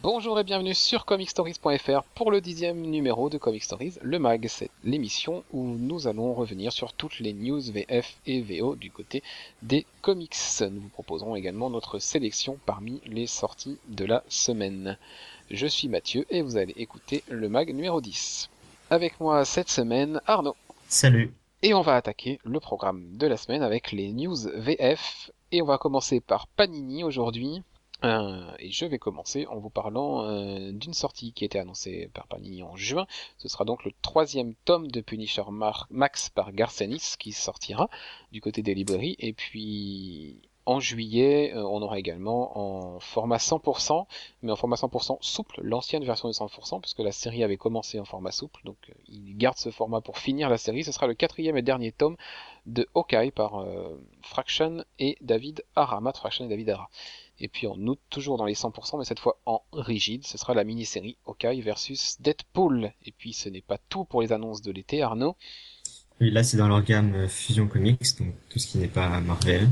Bonjour et bienvenue sur comicstories.fr pour le 10e numéro de Comic Stories, le mag. C'est l'émission où nous allons revenir sur toutes les news VF et VO du côté des comics. Nous vous proposerons également notre sélection parmi les sorties de la semaine. Je suis Mathieu et vous allez écouter le mag numéro 10. Avec moi cette semaine, Arnaud. Salut. Et on va attaquer le programme de la semaine avec les news VF. Et on va commencer par Panini aujourd'hui. Et je vais commencer en vous parlant d'une sortie qui a été annoncée par Panini en juin. Ce sera donc le troisième tome de Punisher Max par Garcenis qui sortira du côté des librairies. Et puis en juillet, on aura également en format 100%, mais en format 100% souple, l'ancienne version de 100%, puisque la série avait commencé en format souple. Donc il garde ce format pour finir la série. Ce sera le quatrième et dernier tome de Hawkeye par Fraction et David Hara, Matt Fraction et David Hara. Et puis en août, toujours dans les 100%, mais cette fois en rigide, ce sera la mini-série Hawkeye versus Deadpool. Et puis ce n'est pas tout pour les annonces de l'été, Arnaud. Oui, là, c'est dans leur gamme Fusion Comics, donc tout ce qui n'est pas Marvel.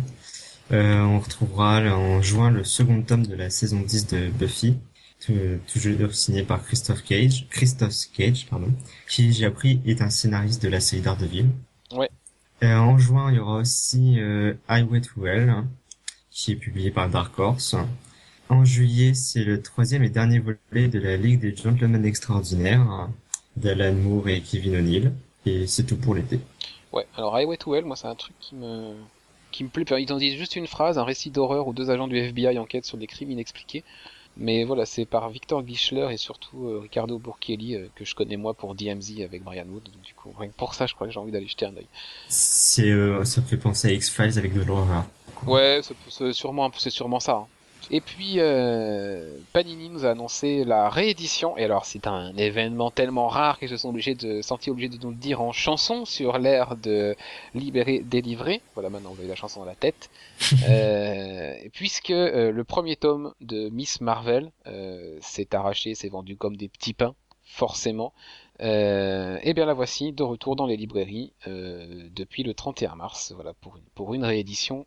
On retrouvera en juin le second tome de la saison 10 de Buffy, toujours signé par Christos Cage, pardon, qui, j'ai appris, est un scénariste de la série Daredevil. Ouais, En juin, il y aura aussi Highway to Hell, qui est publié par Dark Horse. En juillet, c'est le troisième et dernier volet de la Ligue des Gentlemen Extraordinaires, d'Alan Moore et Kevin O'Neill. Et c'est tout pour l'été. ouais. Alors Highway to Hell, moi c'est un truc qui me plaît. Ils en disent juste une phrase, un récit d'horreur où deux agents du FBI enquêtent sur des crimes inexpliqués. Mais voilà, c'est par Victor Gischler et surtout Ricardo Burchielli que je connais moi pour DMZ avec Brian Wood. Donc, du coup, rien que pour ça, je crois que j'ai envie d'aller jeter un œil. Ça me fait penser à X-Files avec de l'horreur. Ouais, c'est sûrement ça, hein. Et puis, Panini nous a annoncé la réédition, et alors c'est un événement tellement rare qu'ils se sont sentis obligés de nous le dire en chanson sur l'air de Libéré, délivré. Voilà, maintenant vous avez la chanson dans la tête. Puisque le premier tome de Miss Marvel s'est arraché, s'est vendu comme des petits pains, forcément. Et bien la voici de retour dans les librairies depuis le 31 mars, voilà, pour une réédition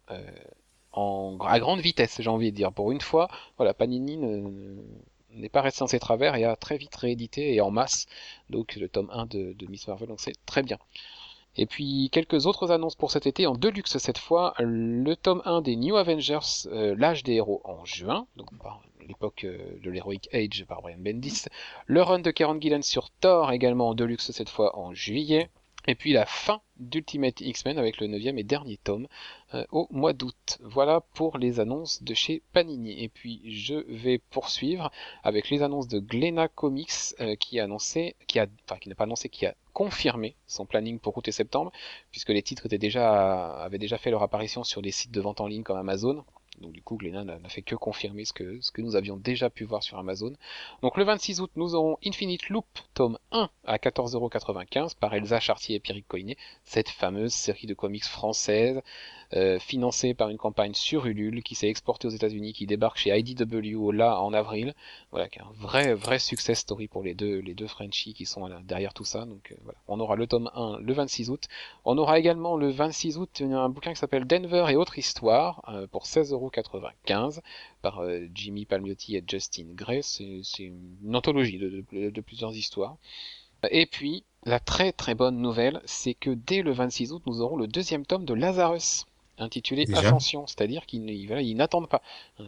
à grande vitesse, j'ai envie de dire. Pour une fois, voilà, Panini n'est pas resté dans ses travers et a très vite réédité et en masse donc le tome 1 de Miss Marvel, donc c'est très bien. Et puis quelques autres annonces pour cet été en deluxe cette fois, le tome 1 des New Avengers, l'âge des héros en juin, donc par l'époque de l'Heroic Age par Brian Bendis, le run de Kieron Gillen sur Thor également en deluxe cette fois en juillet, et puis la fin d'Ultimate X-Men avec le 9e et dernier tome au mois d'août. Voilà pour les annonces de chez Panini. Et puis je vais poursuivre avec les annonces de Glénat Comics qui a annoncé, qui n'a pas annoncé, qui a confirmé son planning pour août et septembre, puisque les titres avaient déjà fait leur apparition sur des sites de vente en ligne comme Amazon. Donc du coup, Glénat n'a fait que confirmer ce que nous avions déjà pu voir sur Amazon. Donc le 26 août, nous aurons Infinite Loop, tome 1 à 14,95€ par Elsa Chartier et Pierrick Coinet, cette fameuse série de comics française financée par une campagne sur Ulule qui s'est exportée aux États-Unis, qui débarque chez IDW là en avril. Voilà, qui est un vrai success story pour les deux Frenchies qui sont là, derrière tout ça. Donc voilà, on aura le tome 1 le 26 août. On aura également le 26 août un bouquin qui s'appelle Denver et autres histoires pour 16,95€ par Jimmy Palmiotti et Justin Gray. C'est une anthologie de plusieurs histoires. Et puis, la très bonne nouvelle, c'est que dès le 26 août, nous aurons le deuxième tome de Lazarus, intitulé Déjà. Ascension, c'est-à-dire qu'ils n'attendent pas.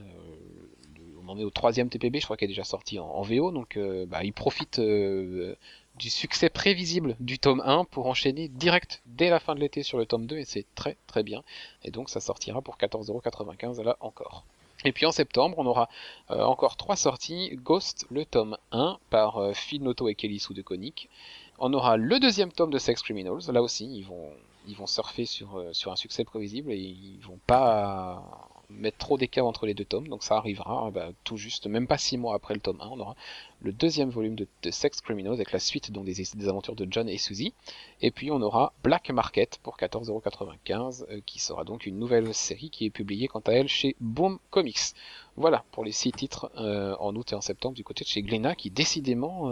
On en est au troisième TPB, je crois qu'elle est déjà sortie en VO, donc ils profitent du succès prévisible du tome 1 pour enchaîner direct dès la fin de l'été sur le tome 2, et c'est très bien. Et donc ça sortira pour 14,95€ là encore. Et puis en septembre, on aura encore trois sorties. Ghost, le tome 1, par Phil Noto et Kelly Sue de Konik. On aura le deuxième tome de Sex Criminals. Là aussi, ils vont surfer sur un succès prévisible et ils vont pas mettre trop d'écart entre les deux tomes. Donc ça arrivera tout juste, même pas 6 mois après le tome 1. On aura le deuxième volume de Sex Criminals avec la suite donc des aventures de John et Suzy. Et puis on aura Black Market pour 14,95€ qui sera donc une nouvelle série qui est publiée quant à elle chez Boom Comics. Voilà pour les 6 titres en août et en septembre du côté de chez Glénat qui décidément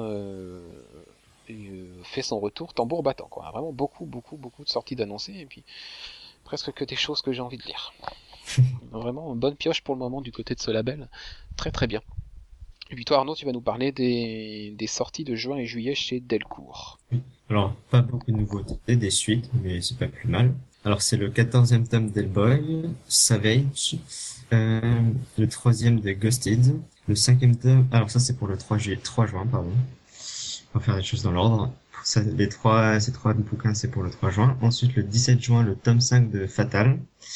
fait son retour tambour battant, quoi. Vraiment beaucoup de sorties d'annoncés et puis presque que des choses que j'ai envie de lire. Vraiment une bonne pioche pour le moment du côté de ce label. Très bien. Et puis toi Arnaud, tu vas nous parler des sorties de juin et juillet chez Delcourt. Alors, pas beaucoup de nouveautés, des suites, mais c'est pas plus mal. Alors, c'est le 14e tome d'Hellboy, Savage, euh, le 3e de Ghosted, le 5e tome, alors ça c'est pour le 3 juin, pardon. On va faire les choses dans l'ordre. Ça, ces trois bouquins, c'est pour le 3 juin. Ensuite, le 17 juin, le tome 5 de Fatal.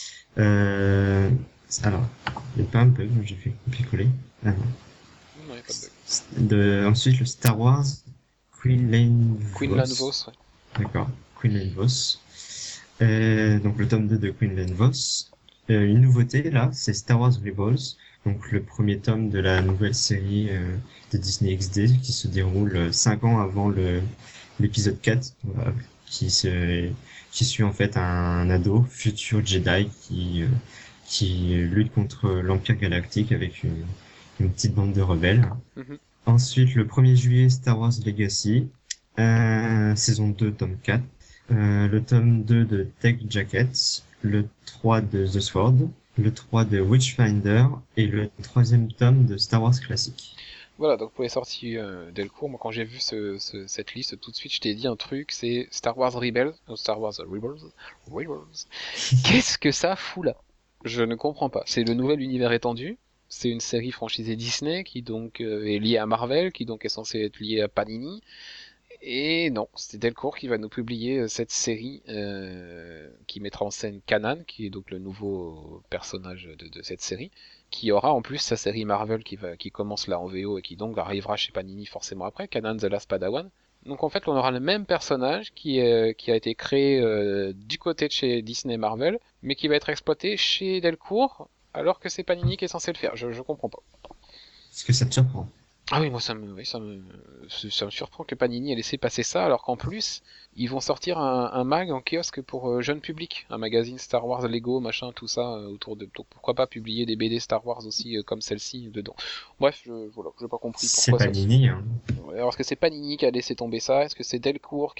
Euh, alors, il n'y a pas un bug, j'ai fait copier-coller. Ah non. Non, y a pas de bug. Ensuite, le Star Wars, Queen Lane Quinlan Vos. Vos, ouais. D'accord, Queen Lane Vos. Donc le tome 2 de Queen Lane Vos. Une nouveauté, là, c'est Star Wars Rebels. Donc le premier tome de la nouvelle série de Disney XD qui se déroule 5 ans avant l'épisode 4, voilà, qui suit en fait un ado, futur Jedi, qui lutte contre l'Empire Galactique avec une petite bande de rebelles. Mhm. Ensuite, le 1er juillet, Star Wars Legacy, saison 2, tome 4, le tome 2 de Tech Jackets, le 3 de The Sword, le 3 de Witchfinder et le troisième tome de Star Wars Classic. Voilà, donc pour les sorties Delcourt, moi quand j'ai vu cette liste, tout de suite je t'ai dit un truc, c'est Star Wars Rebels, Star Wars Rebels. Qu'est-ce que ça fout là? Je ne comprends pas. C'est le nouvel univers étendu, c'est une série franchisée Disney qui donc est liée à Marvel, qui donc est censée être liée à Panini. Et non, c'est Delcourt qui va nous publier cette série qui mettra en scène Kanan, qui est donc le nouveau personnage de cette série, qui aura en plus sa série Marvel qui commence là en VO et qui donc arrivera chez Panini forcément après, Kanan the Last Padawan. Donc en fait, on aura le même personnage qui a été créé du côté de chez Disney Marvel, mais qui va être exploité chez Delcourt, alors que c'est Panini qui est censé le faire. Je comprends pas. Est-ce que ça te surprend? Ah oui, moi ça me surprend que Panini ait laissé passer ça, alors qu'en plus, ils vont sortir un mag en kiosque pour jeune public, un magazine Star Wars, Lego, machin, tout ça, autour de... Donc pourquoi pas publier des BD Star Wars aussi, comme celle-ci, dedans. Bref, voilà, j'ai pas compris C'est pourquoi pas ça... Nini, hein. Ouais, alors est-ce que c'est Panini qui a laissé tomber ça? Est-ce que c'est Delcourt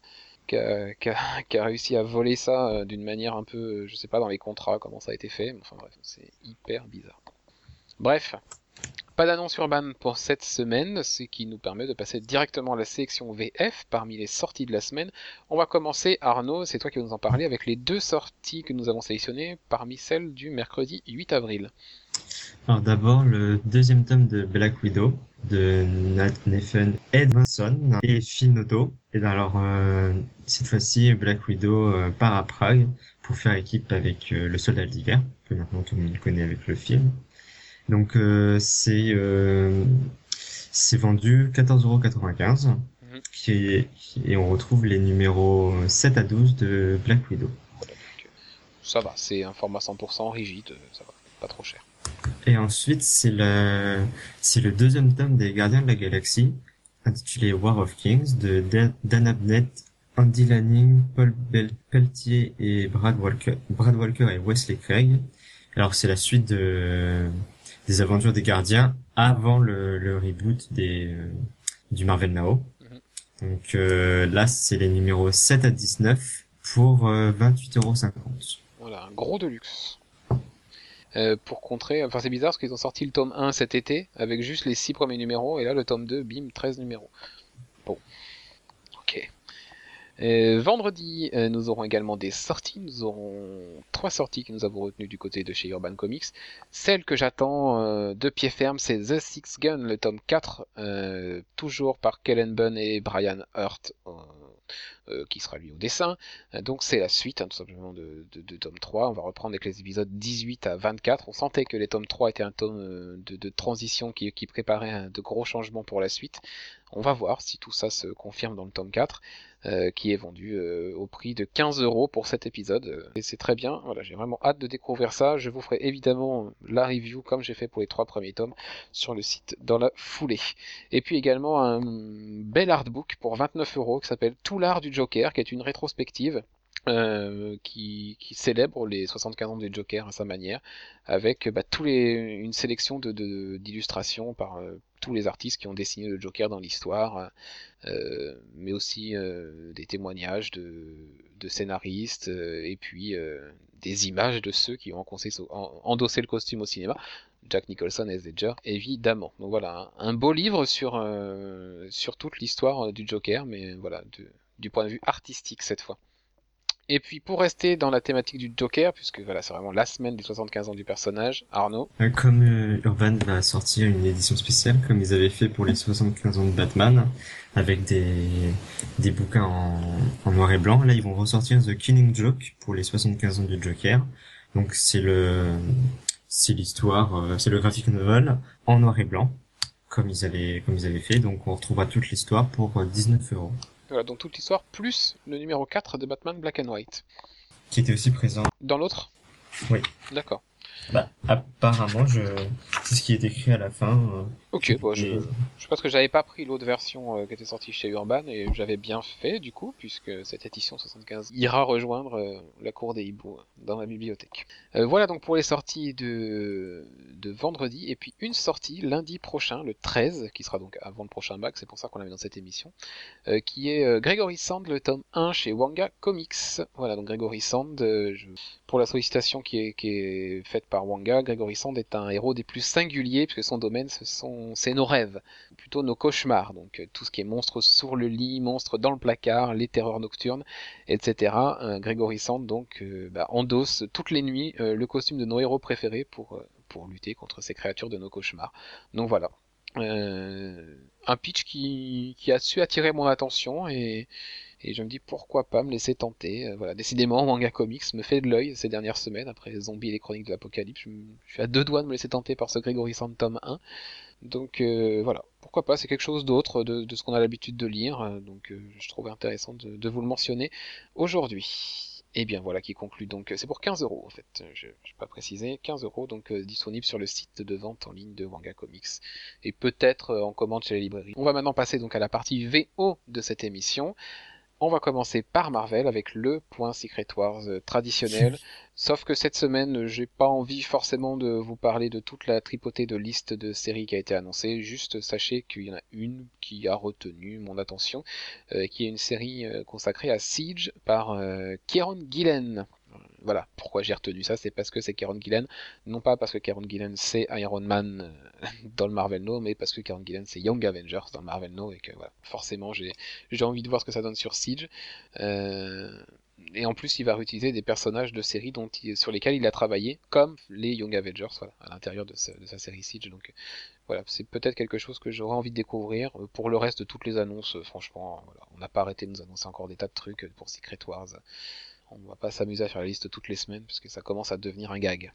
qui a réussi à voler ça d'une manière un peu, je sais pas, dans les contrats, comment ça a été fait, mais enfin bref, c'est hyper bizarre. Bref, pas d'annonce urbaine pour cette semaine, ce qui nous permet de passer directement à la sélection VF parmi les sorties de la semaine. On va commencer, Arnaud, c'est toi qui vas nous en parler, avec les deux sorties que nous avons sélectionnées parmi celles du mercredi 8 avril. Alors d'abord, le deuxième tome de Black Widow, de Nathan Edmondson et Phil Noto. Et alors, cette fois-ci, Black Widow part à Prague pour faire équipe avec le Soldat d'hiver, que maintenant tout le monde connaît avec le film. Donc c'est vendu 14,95 €, Mhm. et on retrouve les numéros 7 à 12 de Black Widow. Voilà, donc, ça va, c'est un format 100% rigide, ça va, pas trop cher. Et ensuite, c'est le deuxième tome des Gardiens de la Galaxie, intitulé War of Kings, de Dan Abnett, Andy Lanning, Pelletier et Brad Walker et Wesley Craig. Alors, c'est la suite des aventures des Gardiens avant le reboot du Marvel Now. Mhm. Donc là, c'est les numéros 7 à 19 pour 28,50 €. Voilà, un gros deluxe. Pour contrer, enfin c'est bizarre parce qu'ils ont sorti le tome 1 cet été avec juste les 6 premiers numéros et là le tome 2, bim, 13 numéros. Bon, ok. Vendredi, nous aurons également des sorties. Nous aurons 3 sorties que nous avons retenues du côté de chez Urban Comics. Celle que j'attends de pied ferme, c'est The Six Gun, le tome 4, toujours par Kellen Bunn et Brian Hurt, qui sera lui au dessin. Donc c'est la suite, hein, tout simplement, de tome 3. On va reprendre avec les épisodes 18 à 24. On sentait que les tomes 3 étaient un tome de transition qui préparait de gros changements pour la suite. On va voir si tout ça se confirme dans le tome 4. Qui est vendu au prix de 15 € pour cet épisode. Et c'est très bien, voilà, j'ai vraiment hâte de découvrir ça. Je vous ferai évidemment la review, comme j'ai fait pour les 3 premiers tomes, sur le site dans la foulée. Et puis également un bel artbook pour 29 € qui s'appelle Tout l'art du Joker, qui est une rétrospective. Qui célèbre les 75 ans du Joker à sa manière, avec une sélection d'illustrations par tous les artistes qui ont dessiné le Joker dans l'histoire, mais aussi des témoignages de scénaristes, et puis des images de ceux qui ont endossé le costume au cinéma. Jack Nicholson et Ledger, évidemment. Donc voilà, un beau livre sur toute l'histoire du Joker, mais voilà, du point de vue artistique cette fois. Et puis pour rester dans la thématique du Joker, puisque voilà, c'est vraiment la semaine des 75 ans du personnage, Arnaud. Comme Urban va sortir une édition spéciale, comme ils avaient fait pour les 75 ans de Batman, avec des bouquins en noir et blanc, là ils vont ressortir The Killing Joke pour les 75 ans du Joker. Donc c'est l'histoire, c'est le graphic novel en noir et blanc, comme ils avaient fait. Donc on retrouvera toute l'histoire pour 19 €. Voilà, donc toute l'histoire, plus le numéro 4 de Batman Black and White. Qui était aussi présent. Dans l'autre? Oui. D'accord. Bah, apparemment, c'est ce qui est écrit à la fin. Ok, bon, je pense que j'avais pas pris l'autre version qui était sortie chez Urban et j'avais bien fait du coup, puisque cette édition 75 ira rejoindre la cour des hiboux dans ma bibliothèque. Voilà donc pour les sorties de vendredi, et puis une sortie lundi prochain, le 13, qui sera donc avant le prochain bac, c'est pour ça qu'on l'a mis dans cette émission, qui est Gregory Sand, le tome 1 chez Wanga Comics. Voilà, donc Gregory Sand, pour la sollicitation qui est faite par Wanga, Gregory Sand est un héros des plus singuliers, puisque son domaine, c'est nos rêves, plutôt nos cauchemars, donc tout ce qui est monstres sur le lit, monstres dans le placard, les terreurs nocturnes, etc. Gregory Sand donc endosse toutes les nuits le costume de nos héros préférés pour lutter contre ces créatures de nos cauchemars. Donc voilà. Un pitch qui a su attirer mon attention et je me dis pourquoi pas me laisser tenter. Voilà, décidément, Manga Comics me fait de l'œil ces dernières semaines après Zombie et les Chroniques de l'Apocalypse. Je suis à deux doigts de me laisser tenter par ce Gregory Sand tome 1. Donc voilà, pourquoi pas, c'est quelque chose d'autre de ce qu'on a l'habitude de lire. Donc je trouvais intéressant de vous le mentionner aujourd'hui. Et bien voilà qui conclut donc, c'est pour 15 € en fait, je n'ai pas précisé, 15 € donc disponible sur le site de vente en ligne de Manga Comics et peut-être en commande chez les librairies. On va maintenant passer donc à la partie VO de cette émission. On va commencer par Marvel avec le point Secret Wars traditionnel. Sauf que cette semaine, j'ai pas envie forcément de vous parler de toute la tripotée de listes de séries qui a été annoncée. Juste sachez qu'il y en a une qui a retenu mon attention, qui est une série consacrée à Siege par Kieron Gillen. Voilà, pourquoi j'ai retenu ça, c'est parce que c'est Kieron Gillen, non pas parce que Kieron Gillen c'est Iron Man dans le Marvel No, mais parce que Kieron Gillen c'est Young Avengers dans le Marvel No, et que voilà, forcément j'ai envie de voir ce que ça donne sur Siege. Et en plus il va réutiliser des personnages de séries sur lesquels il a travaillé, comme les Young Avengers, voilà, à l'intérieur de sa série Siege, donc voilà, c'est peut-être quelque chose que j'aurais envie de découvrir. Pour le reste de toutes les annonces, franchement, voilà, on n'a pas arrêté de nous annoncer encore des tas de trucs pour Secret Wars. On va pas s'amuser à faire la liste toutes les semaines parce que ça commence à devenir un gag.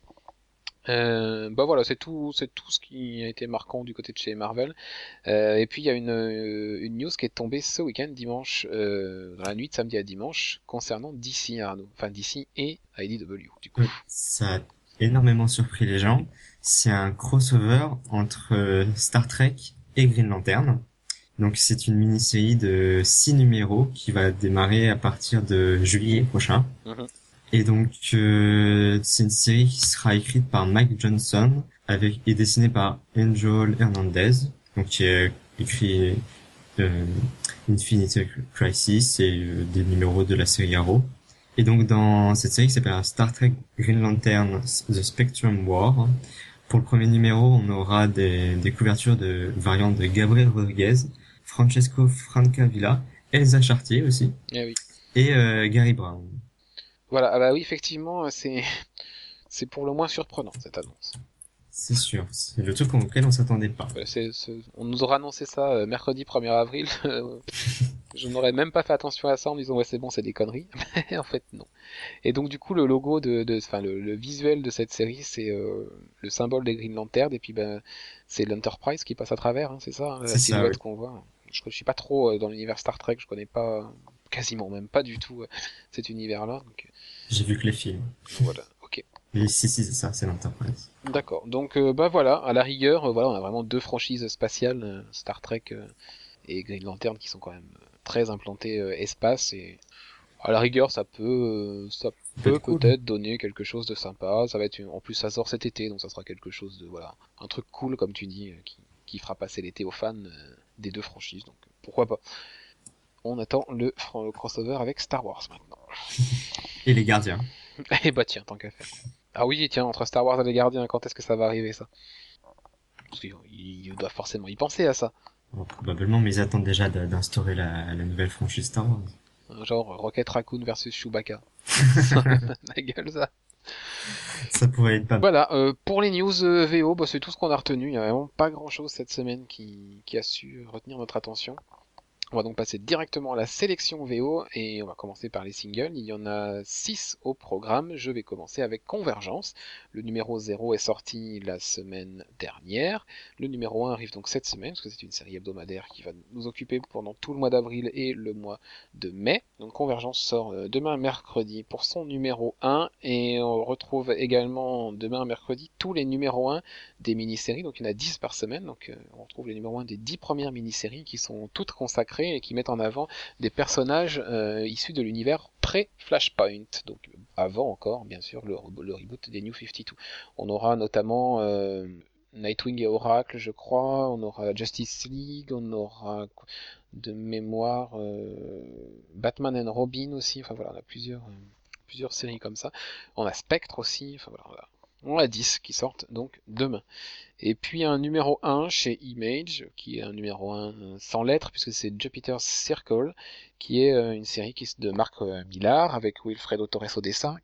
Voilà, c'est tout ce qui a été marquant du côté de chez Marvel. Et puis il y a une news qui est tombée ce week-end, dimanche, dans la nuit de samedi à dimanche, concernant DC, Arnaud. Enfin DC et IDW du coup. Ça a énormément surpris les gens. C'est un crossover entre Star Trek et Green Lantern. Donc c'est une mini-série de 6 numéros qui va démarrer à partir de juillet prochain. Mhm. Et donc c'est une série qui sera écrite par Mike Johnson et dessinée par Angel Hernandez, donc qui a écrit Infinite Crisis et des numéros de la série Arrow. Et donc dans cette série qui s'appelle Star Trek Green Lantern The Spectrum War, pour le premier numéro on aura des couvertures de variantes de Gabriel Rodriguez, Francesco Francavilla, Elsa Chartier aussi, Eh oui. et Gary Brown. Voilà, ah bah oui, effectivement, c'est pour le moins surprenant cette annonce. C'est sûr, c'est le truc auquel on s'attendait pas. On nous aura annoncé ça mercredi 1er avril. Je n'aurais même pas fait attention à ça en me disant ouais c'est bon, c'est des conneries. Mais en fait non. Et donc du coup le logo enfin le visuel de cette série c'est le symbole des Green Lantern et puis c'est l'Enterprise qui passe à travers, hein, c'est ça, hein, la C'est ça, silhouette oui. qu'on voit. Je suis pas trop dans l'univers Star Trek, je connais pas quasiment même pas du tout cet univers-là. Donc J'ai vu que les films. voilà, ok. Mais si, c'est ça, c'est l'Enterprise. D'accord. Donc voilà, à la rigueur, voilà, on a vraiment deux franchises spatiales, Star Trek et Green Lantern qui sont quand même très implantées espace et à la rigueur ça peut Cool. peut-être donner quelque chose de sympa. Ça va être en plus ça sort cet été donc ça sera quelque chose de voilà, un truc cool comme tu dis qui fera passer l'été aux fans des deux franchises donc pourquoi pas. On attend le crossover avec Star Wars maintenant. Et les gardiens. Eh bah tiens, tant qu'à faire. Ah oui, tiens, entre Star Wars et les Gardiens, quand est-ce que ça va arriver ça? Parce qu'ils doivent forcément y penser à ça. Bon, probablement, mais ils attendent déjà d'instaurer la nouvelle franchise Star Wars. Genre Rocket Raccoon versus Chewbacca. La gueule ça. Ça pourrait être pas mal. Voilà, pour les news VO, bah, c'est tout ce qu'on a retenu. Il n'y a vraiment pas grand-chose cette semaine qui a su retenir notre attention. On va donc passer directement à la sélection VO et on va commencer par les singles. Il y en a 6 au programme. Je vais commencer avec Convergence. Le numéro 0 est sorti la semaine dernière. Le numéro 1 arrive donc cette semaine, parce que c'est une série hebdomadaire qui va nous occuper pendant tout le mois d'avril et le mois de mai. Donc Convergence sort demain mercredi pour son numéro 1 et on retrouve également demain mercredi tous les numéros 1 des mini-séries. Donc il y en a 10 par semaine. Donc on retrouve les numéros 1 des 10 premières mini-séries qui sont toutes consacrées et qui mettent en avant des personnages issus de l'univers pré-Flashpoint, donc avant encore, bien sûr, le reboot des New 52. On aura notamment Nightwing et Oracle, je crois, on aura Justice League, on aura de mémoire Batman and Robin aussi, enfin voilà, on a plusieurs séries comme ça. On a Spectre aussi, enfin voilà, on a 10 qui sortent donc demain. Et puis un numéro 1 chez Image, qui est un numéro 1 sans lettres, puisque c'est Jupiter's Circle, qui est une série de Marc Millar, avec Wilfredo Torres au dessin,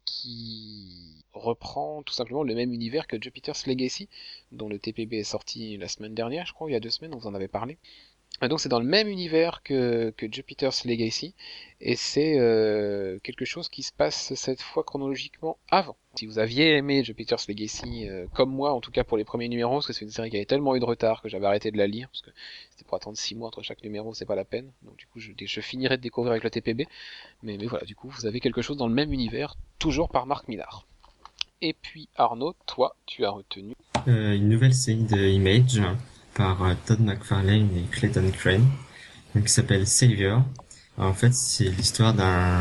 qui reprend tout simplement le même univers que Jupiter's Legacy, dont le TPB est sorti la semaine dernière, je crois, il y a 2 semaines, on vous en avait parlé. Et donc c'est dans le même univers que Jupiter's Legacy, et c'est quelque chose qui se passe cette fois chronologiquement avant. Si vous aviez aimé Jupiter's Legacy, comme moi, en tout cas pour les premiers numéros, parce que c'est une série qui avait tellement eu de retard que j'avais arrêté de la lire, parce que c'était pour attendre 6 mois entre chaque numéro, c'est pas la peine. Donc du coup, je finirai de découvrir avec le TPB, mais voilà, du coup, vous avez quelque chose dans le même univers, toujours par Marc Millar. Et puis Arnaud, toi, tu as retenu. Une nouvelle série de Image par Todd McFarlane et Clayton Crane, donc, qui s'appelle Savior. Alors, en fait, c'est l'histoire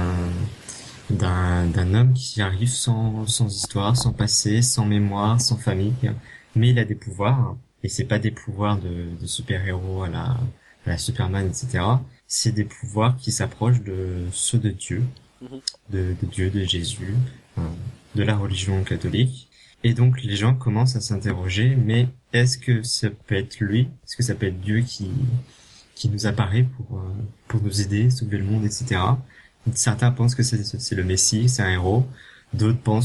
d'un homme qui arrive sans histoire, sans passé, sans mémoire, sans famille, mais il a des pouvoirs, et c'est pas des pouvoirs de super-héros à la Superman, etc. C'est des pouvoirs qui s'approchent de ceux de Dieu, Mhm. de Dieu, de Jésus, euh, de la religion catholique. Et donc les gens commencent à s'interroger, mais est-ce que ça peut être lui? Est-ce que ça peut être Dieu qui nous apparaît pour nous aider, sauver le monde, etc. Certains pensent que c'est le Messie, c'est un héros. D'autres pensent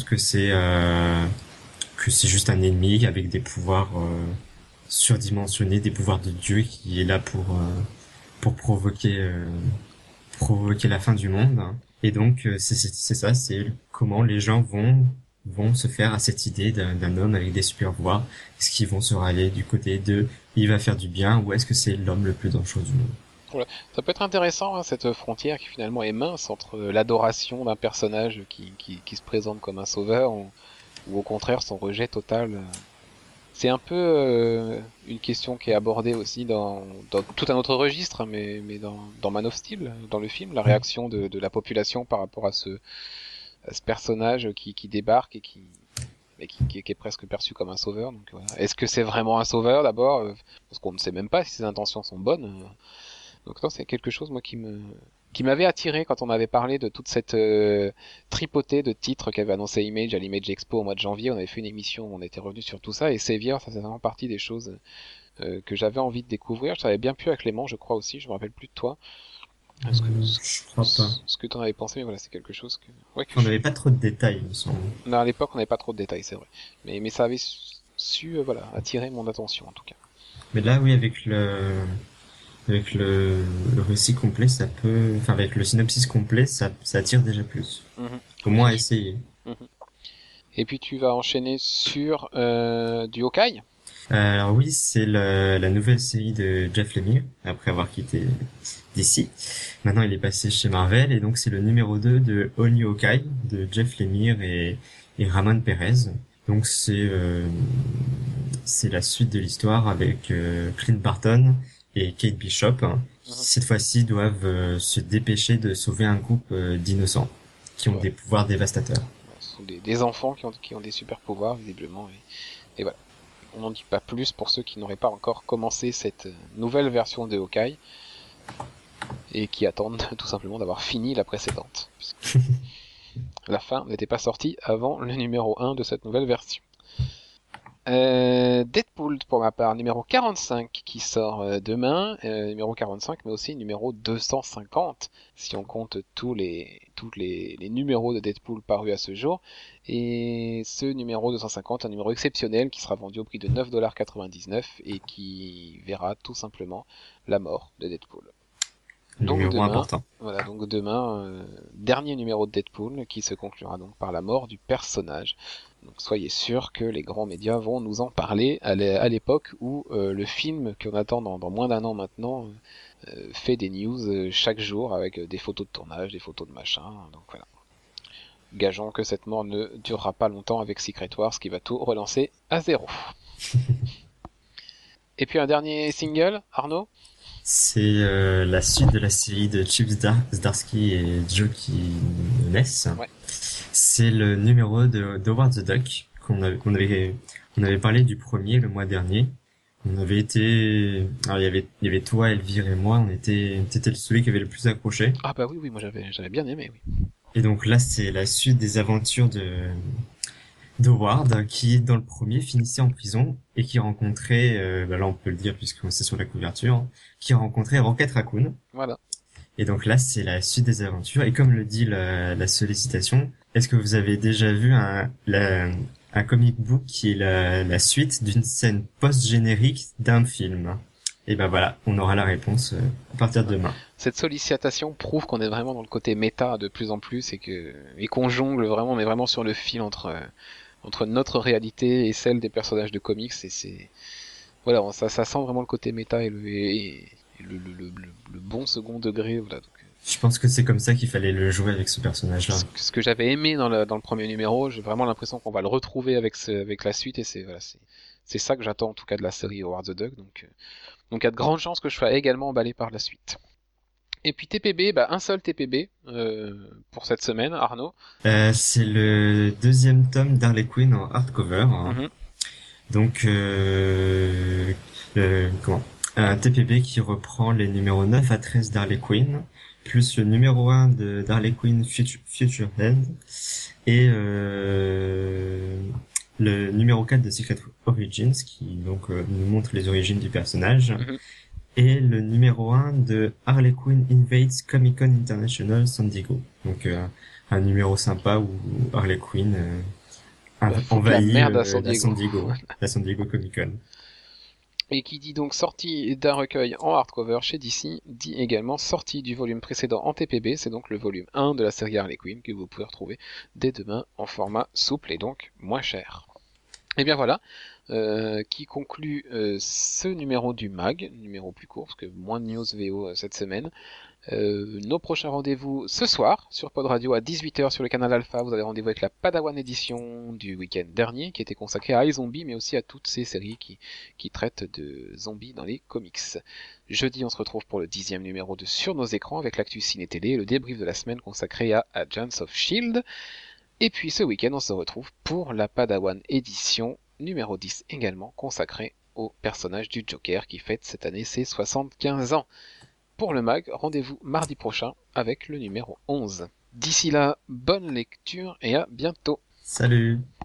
que c'est juste un ennemi avec des pouvoirs surdimensionnés, des pouvoirs de Dieu qui est là pour provoquer la fin du monde. Et donc c'est ça, c'est comment les gens vont se faire à cette idée d'un homme avec des super pouvoirs. Est-ce qu'ils vont se rallier du côté de il va faire du bien ou est-ce que c'est l'homme le plus dangereux du monde? Voilà. Ça peut être intéressant, hein, cette frontière qui finalement est mince entre l'adoration d'un personnage qui se présente comme un sauveur ou au contraire son rejet total. C'est un peu une question qui est abordée aussi dans tout un autre registre, hein, mais dans Man of Steel, dans le film, la réaction de la population par rapport à ce personnage qui débarque et qui est presque perçu comme un sauveur. Donc, voilà. Est-ce que c'est vraiment un sauveur d'abord parce qu'on ne sait même pas si ses intentions sont bonnes. Donc non, c'est quelque chose moi qui m'avait attiré quand on avait parlé de toute cette tripotée de titres qu'avait annoncé Image à l'Image Expo au mois de janvier. On avait fait une émission où on était revenu sur tout ça et Savior, ça c'est vraiment partie des choses que j'avais envie de découvrir. Je savais bien plus à Clément, je crois aussi. Je me rappelle plus de toi. Ce que Je crois pas. ce que t'en avais pensé, mais voilà, c'est quelque chose que On n'avait pas trop de détails, il me semble. non, à l'époque on n'avait pas trop de détails, c'est vrai. Mais ça avait su voilà attirer mon attention en tout cas. Mais là, oui, avec le récit complet, ça peut, enfin, avec le synopsis complet, ça attire déjà plus. Mhm. Au Oui, moins c'est à sûr. essayer. Mhm. Et puis tu vas enchaîner sur du Hawkeye. Alors oui, c'est la nouvelle série de Jeff Lemire, après avoir quitté DC. Maintenant, il est passé chez Marvel, et donc c'est le numéro 2 de All New Hawkeye, de Jeff Lemire et Ramon Perez. Donc c'est la suite de l'histoire avec Clint Barton et Kate Bishop, hein, qui Mhm. cette fois-ci doivent se dépêcher de sauver un groupe d'innocents qui ont Ouais. des pouvoirs dévastateurs. Ouais, ce sont des enfants qui ont des super pouvoirs visiblement et voilà. On n'en dit pas plus pour ceux qui n'auraient pas encore commencé cette nouvelle version de Hawkeye et qui attendent tout simplement d'avoir fini la précédente. La fin n'était pas sortie avant le numéro 1 de cette nouvelle version. Deadpool pour ma part, numéro 45 qui sort demain, numéro 45 mais aussi numéro 250 si on compte tous les numéros de Deadpool parus à ce jour. Et ce numéro 250, un numéro exceptionnel qui sera vendu au prix de 9,99$ et qui verra tout simplement la mort de Deadpool. Donc Numéro demain, important. voilà, donc demain, dernier numéro de Deadpool qui se conclura donc par la mort du personnage. Donc soyez sûr que les grands médias vont nous en parler à l'époque où le film qu'on attend dans moins d'un an maintenant fait des news chaque jour avec des photos de tournage, des photos de machin. Donc voilà. Gageons que cette mort ne durera pas longtemps avec Secret Wars qui va tout relancer à zéro. Et puis un dernier single, Arnaud. C'est la suite de la série de Chip Zdarsky et Joe Ness. Ouais. C'est le numéro de Howard the Duck on avait parlé du premier le mois dernier. On avait été, alors il y avait toi, Elvire et moi, t'étais celui qui avait le plus accroché. Ah bah oui, moi j'avais bien aimé, oui. Et donc là, c'est la suite des aventures d'Howard qui, dans le premier, finissait en prison et qui rencontrait, là on peut le dire puisque c'est sur la couverture, qui rencontrait Rocket Raccoon. Voilà. Et donc là, c'est la suite des aventures. Et comme le dit la sollicitation, est-ce que vous avez déjà vu un comic book qui est la suite d'une scène post-générique d'un film? Et ben voilà, on aura la réponse à partir de demain. Cette sollicitation prouve qu'on est vraiment dans le côté méta de plus en plus et qu'on jongle vraiment, mais vraiment sur le fil entre notre réalité et celle des personnages de comics. Et voilà, ça sent vraiment le côté méta et le bon second degré. Voilà. Donc, Je pense que c'est comme ça qu'il fallait le jouer avec ce personnage-là. ce que j'avais aimé dans le premier numéro, j'ai vraiment l'impression qu'on va le retrouver avec la suite et c'est ça que j'attends en tout cas de la série Howard the Duck. Donc il y a de grandes chances que je sois également emballé par la suite. Et puis TPB, un seul TPB pour cette semaine, Arnaud. C'est le deuxième tome d'Harley Quinn en hardcover. Mhm. Donc, comment? Un TPB qui reprend les numéros 9 à 13 d'Harley Quinn, plus le numéro 1 d'Harley Quinn Future Head, et le numéro 4 de Secret Origins, qui donc nous montre les origines du personnage, Mhm. et le numéro 1 de Harley Quinn Invades Comic Con International San Diego. Donc un numéro sympa où Harley Quinn Foutre la envahit merde à San Diego. la San Diego Comic Con. Et qui dit donc sortie d'un recueil en hardcover chez DC, dit également sortie du volume précédent en TPB, c'est donc le volume 1 de la série Harley Quinn que vous pouvez retrouver dès demain en format souple et donc moins cher. Et bien voilà, qui conclut ce numéro du MAG, numéro plus court, parce que moins de news VO cette semaine. Nos prochains rendez-vous ce soir sur Pod Radio à 18h sur le canal Alpha. Vous avez rendez-vous avec la Padawan édition du week-end dernier qui était consacrée à iZombie mais aussi à toutes ces séries qui traitent de zombies dans les comics. Jeudi, on se retrouve pour le 10e numéro de Sur nos écrans avec l'actu ciné-télé et le débrief de la semaine consacré à Agents of S.H.I.E.L.D. Et puis ce week-end, on se retrouve pour la Padawan édition numéro 10 également consacrée au personnage du Joker qui fête cette année ses 75 ans. Pour le MAG, rendez-vous mardi prochain avec le numéro 11. D'ici là, bonne lecture et à bientôt. Salut!